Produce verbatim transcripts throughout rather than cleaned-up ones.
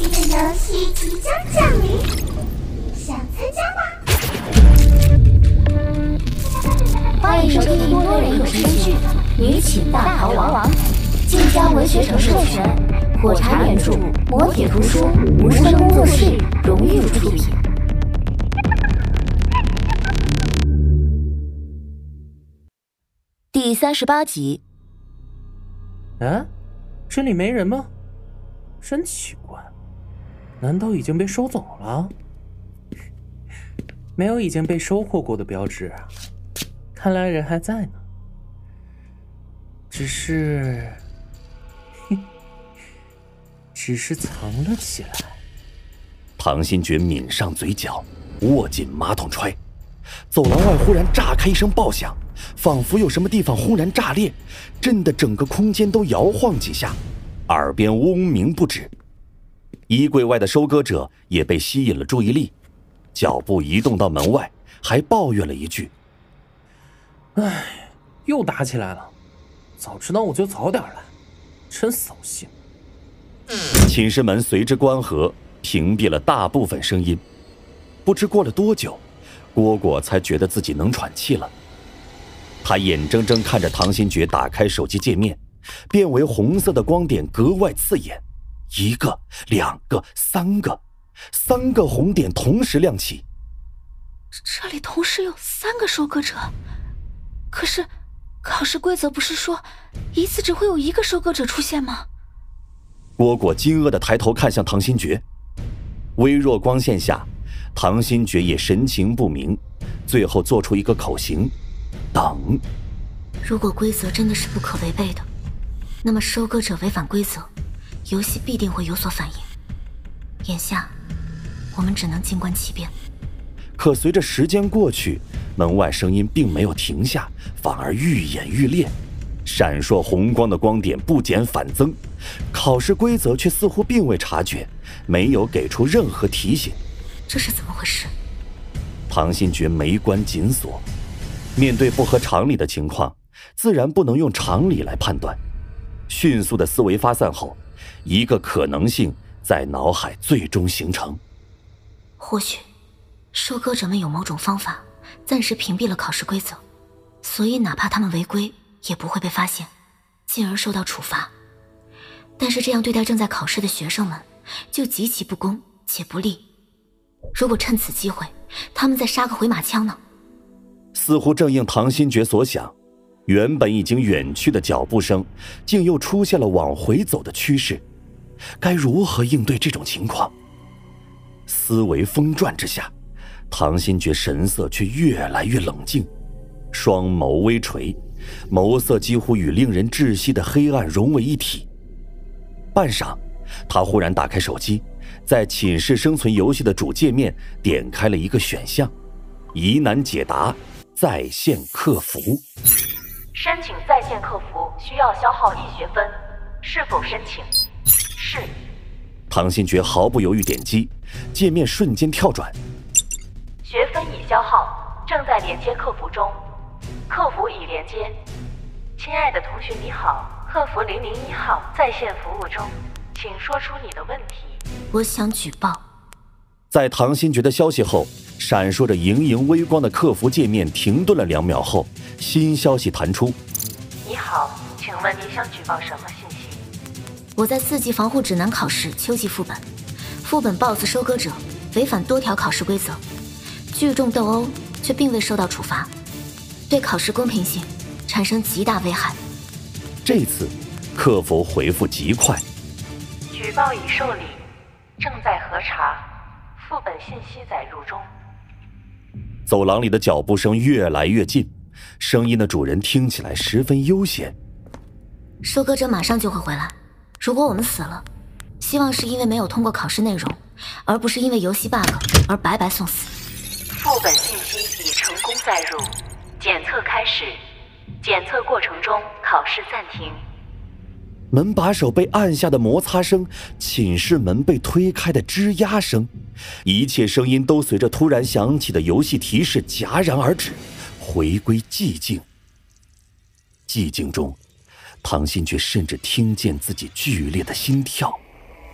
这个游戏即将降临，想参加吗？ 欢迎收听多人有声剧《女寝大逃亡》，晋江文学城授权，火柴原著，磨铁图书，无声工作室荣誉出品。第三十八集。 啊，这里没人吗？真奇怪，难道已经被收走了？没有已经被收获过的标志啊，看来人还在呢。只是，只是藏了起来。 唐新觉抿上嘴角，握紧马桶揣。走廊外忽然炸开一声爆响，仿佛有什么地方轰然炸裂，震得整个空间都摇晃几下，耳边嗡鸣不止。衣柜外的收割者也被吸引了注意力，脚步移动到门外，还抱怨了一句： 唉，又打起来了，早知道我就早点来，真扫兴。 寝室门随之关合，屏蔽了大部分声音。不知过了多久，蝈蝈才觉得自己能喘气了。他眼睁睁看着唐新觉打开手机界面，变为红色的光点格外刺眼，一个、两个、三个，三个红点同时亮起。 这里同时有三个收割者，可是考试规则不是说一次只会有一个收割者出现吗？ 蝈蝈惊愕地抬头看向唐新觉，微弱光线下，唐新觉也神情不明，最后做出一个口型，等。 如果规则真的是不可违背的，那么收割者违反规则，游戏必定会有所反应。眼下我们只能静观其变。 可随着时间过去，门外声音并没有停下，反而愈演愈烈，闪烁红光的光点不减反增，考试规则却似乎并未察觉，没有给出任何提醒。 这是怎么回事？ 唐新觉眉关紧锁，面对不合常理的情况，自然不能用常理来判断。迅速的思维发散后，一个可能性在脑海最终形成。 或许收割者们有某种方法暂时屏蔽了考试规则，所以哪怕他们违规也不会被发现，进而受到处罚。但是这样对待正在考试的学生们就极其不公且不利。如果趁此机会他们再杀个回马枪呢？ 似乎正应唐新觉所想，原本已经远去的脚步声竟又出现了往回走的趋势。该如何应对这种情况？思维疯转之下，唐新觉神色却越来越冷静，双眸微垂，眸色几乎与令人窒息的黑暗融为一体。半晌，他忽然打开手机，在寝室生存游戏的主界面点开了一个选项：疑难解答在线客服。 申请在线客服需要消耗一学分，是否申请？是。 唐新觉毫不犹豫点击，界面瞬间跳转。 学分已消耗，正在连接客服中，客服已连接。亲爱的同学你好，客服零零一号在线服务中，请说出你的问题。 我想举报。 在唐新觉的消息后，闪烁着莹莹微光的客服界面停顿了两秒后，新消息弹出。 你好，请问你想举报什么信息？ 我在四级防护指南考试秋季副本，副本 B O S S 收割者违反多条考试规则，聚众斗殴却并未受到处罚，对考试公平性产生极大危害。 这次客服回复极快， 举报已受理，正在核查，副本信息载入中。 走廊里的脚步声越来越近，声音的主人听起来十分悠闲。 收割者马上就会回来，如果我们死了，希望是因为没有通过考试内容，而不是因为游戏 bug 而白白送死。 副本信息已成功载入，检测开始，检测过程中考试暂停。 门把手被按下的摩擦声，寝室门被推开的吱呀声，一切声音都随着突然响起的游戏提示戛然而止，回归寂静。寂静中，唐新觉甚至听见自己剧烈的心跳。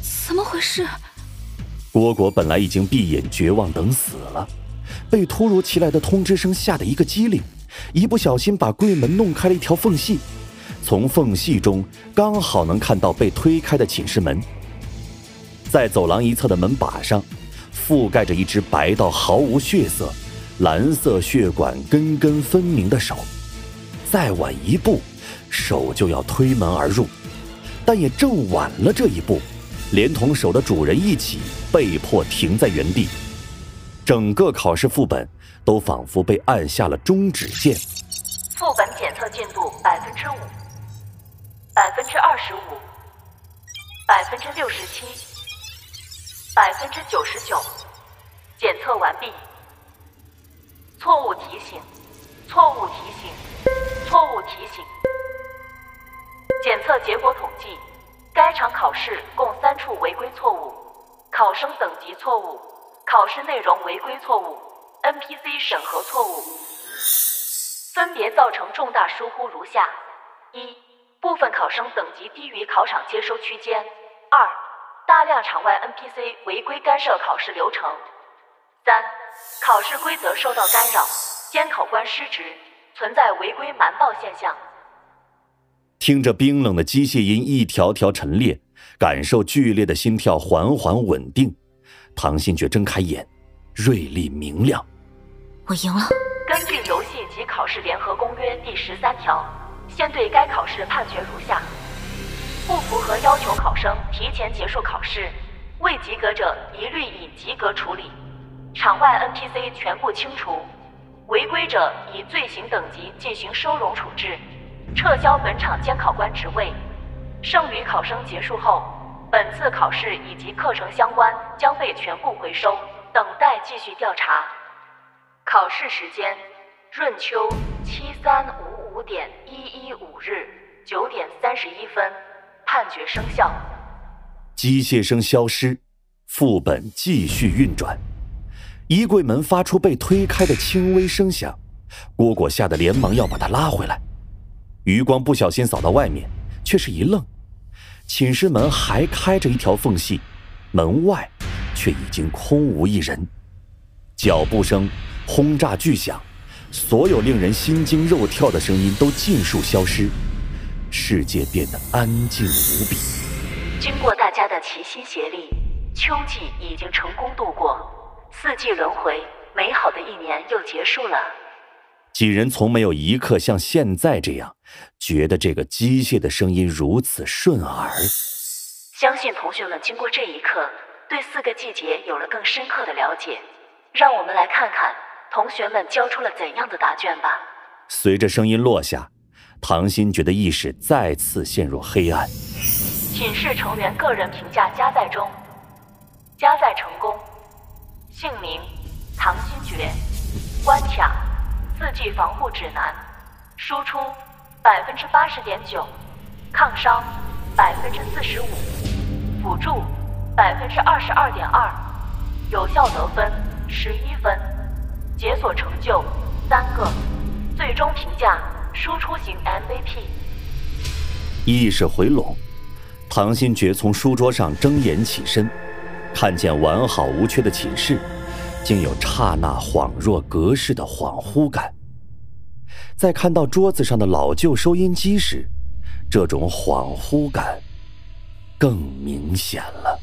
怎么回事？ 蝈蝈本来已经闭眼绝望等死了，被突如其来的通知声吓得一个机灵，一不小心把柜门弄开了一条缝隙，从缝隙中刚好能看到被推开的寝室门。在走廊一侧的门把上覆盖着一只白到毫无血色、蓝色血管根根分明的手，再晚一步手就要推门而入，但也正晚了这一步，连同手的主人一起被迫停在原地。整个考试副本都仿佛被按下了终止键。 副本检测进度百分之五、百分之二十五、百分之六十七、百分之九十九，检测完毕。错误提醒，错误提醒，错误提醒。检测结果统计，该场考试共三处违规错误，考生等级错误，考试内容违规错误， N P C 审核错误，分别造成重大疏忽如下：一、部分考生等级低于考场接收区间；二、大量场外 N P C 违规干涉考试流程；三、考试规则受到干扰，监考官失职，存在违规瞒报现象。 听着冰冷的机械音一条条陈列，感受剧烈的心跳缓缓稳定，唐新觉睁开眼，锐利明亮。 我赢了。 根据游戏及考试联合公约第十三条，现对该考试判决如下：不符合要求考生提前结束考试，未及格者一律以及格处理，场外 N P C 全部清除，违规者以罪行等级进行收容处置，撤销本场监考官职位。剩余考生结束后，本次考试以及课程相关将被全部回收，等待继续调查。考试时间：闰秋七三五五点一一五日九点三十一分，判决生效。 机械声消失，副本继续运转。衣柜门发出被推开的轻微声响，蝈蝈吓得连忙要把它拉回来。余光不小心扫到外面，却是一愣，寝室门还开着一条缝隙，门外却已经空无一人。脚步声、轰炸巨响，所有令人心惊肉跳的声音都尽数消失，世界变得安静无比。 经过大家的齐心协力，秋季已经成功度过，四季轮回，美好的一年又结束了。 几人从没有一刻像现在这样觉得这个机械的声音如此顺耳。 相信同学们经过这一刻，对四个季节有了更深刻的了解。让我们来看看同学们交出了怎样的答卷吧。 随着声音落下，唐新觉的意识再次陷入黑暗。 寝室成员个人评价加载中，加载成功。姓名：唐新觉，关卡：四季防护指南，输出百分之八十点九，抗伤百分之四十五，辅助百分之二十二点二，有效得分十一分，解锁成就三个，最终评价输出型 M V P。 意识回笼，唐新觉从书桌上睁眼起身，看见完好无缺的寝室，竟有刹那恍若隔世的恍惚感。在看到桌子上的老旧收音机时，这种恍惚感更明显了。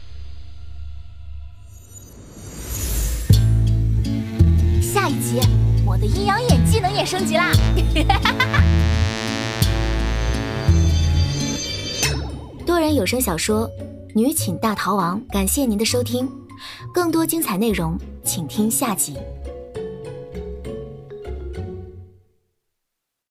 下一集，我的阴阳眼技能也升级啦！ 多人有声小说《女寝大逃亡》，感谢您的收听，更多精彩内容，请听下集。